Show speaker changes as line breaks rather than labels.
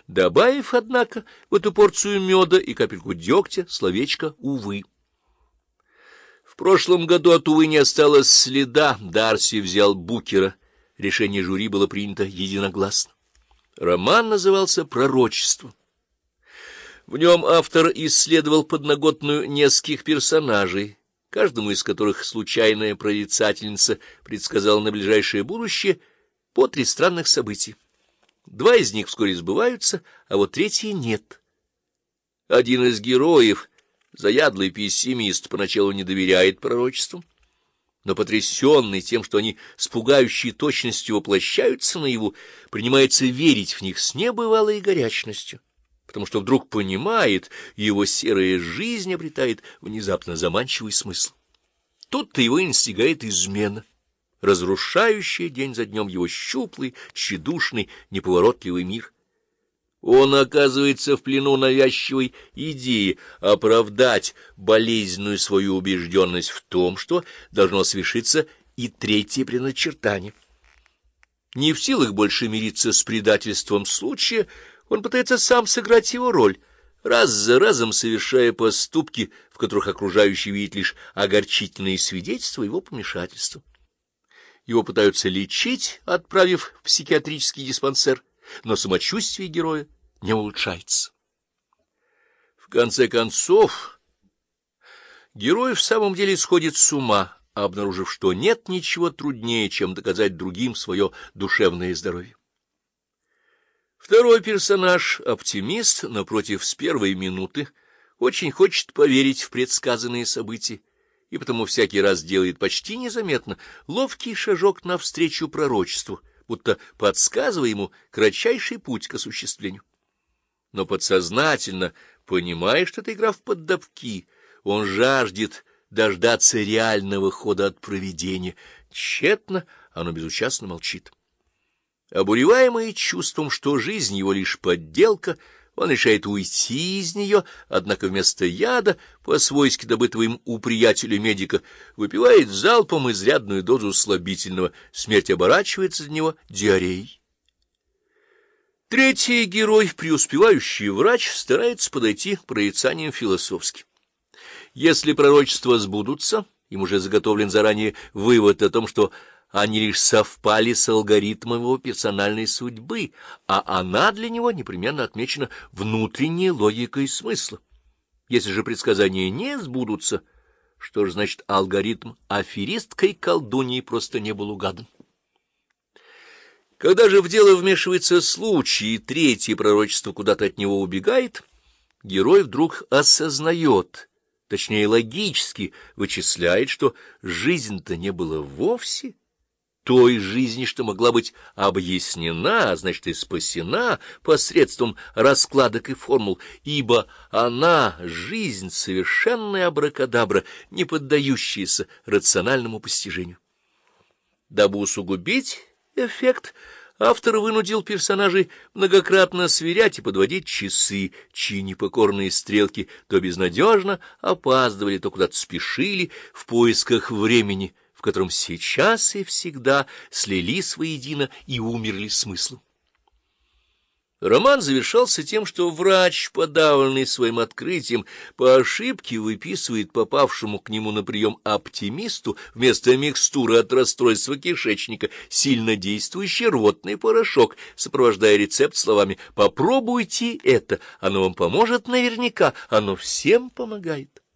добавив, однако, в эту порцию меда и капельку дегтя словечко «увы». В прошлом году от «увы» не осталось следа, Дарси взял Букера. Решение жюри было принято единогласно. Роман назывался «Пророчество». В нем автор исследовал подноготную нескольких персонажей, каждому из которых случайная прорицательница предсказала на ближайшее будущее по 3 странных события. 2 из них вскоре сбываются, а вот 3 нет. Один из героев, заядлый пессимист, поначалу не доверяет пророчествам, но, потрясенный тем, что они с пугающей точностью воплощаются наяву, принимается верить в них с небывалой горячностью, потому что вдруг понимает, его серая жизнь обретает внезапно заманчивый смысл. Тут-то его и настигает измена, разрушающая день за днем его щуплый, тщедушный, неповоротливый мир. Он оказывается в плену навязчивой идеи оправдать болезненную свою убежденность в том, что должно свершиться и 3-е предначертание. Не в силах больше мириться с предательством случая, он пытается сам сыграть его роль, раз за разом совершая поступки, в которых окружающий видит лишь огорчительные свидетельства его помешательства. Его пытаются лечить, отправив в психиатрический диспансер, но самочувствие героя не улучшается. В конце концов, герой в самом деле сходит с ума, обнаружив, что нет ничего труднее, чем доказать другим свое душевное здоровье. Второй персонаж, оптимист, напротив, с первой минуты, очень хочет поверить в предсказанные события, и потому всякий раз делает почти незаметно ловкий шажок навстречу пророчеству, будто подсказывая ему кратчайший путь к осуществлению. Но подсознательно, понимая, что это игра в поддавки, он жаждет дождаться реального хода от провидения. Тщетно оно безучастно молчит. Обуреваемый чувством, что жизнь его лишь подделка, он решает уйти из нее, однако вместо яда, по-свойски добытого им у приятеля-медика, выпивает залпом изрядную дозу слабительного, смерть оборачивается для него диареей. 3-й герой, преуспевающий врач, старается подойти к прорицаниям философски. Если пророчества сбудутся, им уже заготовлен заранее вывод о том, что они лишь совпали с алгоритмом его персональной судьбы, а она для него непременно отмечена внутренней логикой смысла. Если же предсказания не сбудутся, что же значит алгоритм аферисткой колдуньей просто не был угадан? Когда же в дело вмешивается случай, и 3-е пророчество куда-то от него убегает, герой вдруг осознает, точнее логически вычисляет, что жизнь-то не было вовсе той жизни, что могла быть объяснена, а значит и спасена посредством раскладок и формул, ибо она — жизнь совершенная абракадабра, не поддающаяся рациональному постижению. Дабы усугубить эффект, автор вынудил персонажей многократно сверять и подводить часы, чьи непокорные стрелки то безнадежно опаздывали, то куда-то спешили в поисках времени, в котором сейчас и всегда слились воедино и умерли смыслом. Роман завершался тем, что врач, подавленный своим открытием, по ошибке выписывает попавшему к нему на прием оптимисту вместо микстуры от расстройства кишечника сильнодействующий рвотный порошок, сопровождая рецепт словами «попробуйте это, оно вам поможет наверняка, оно всем помогает».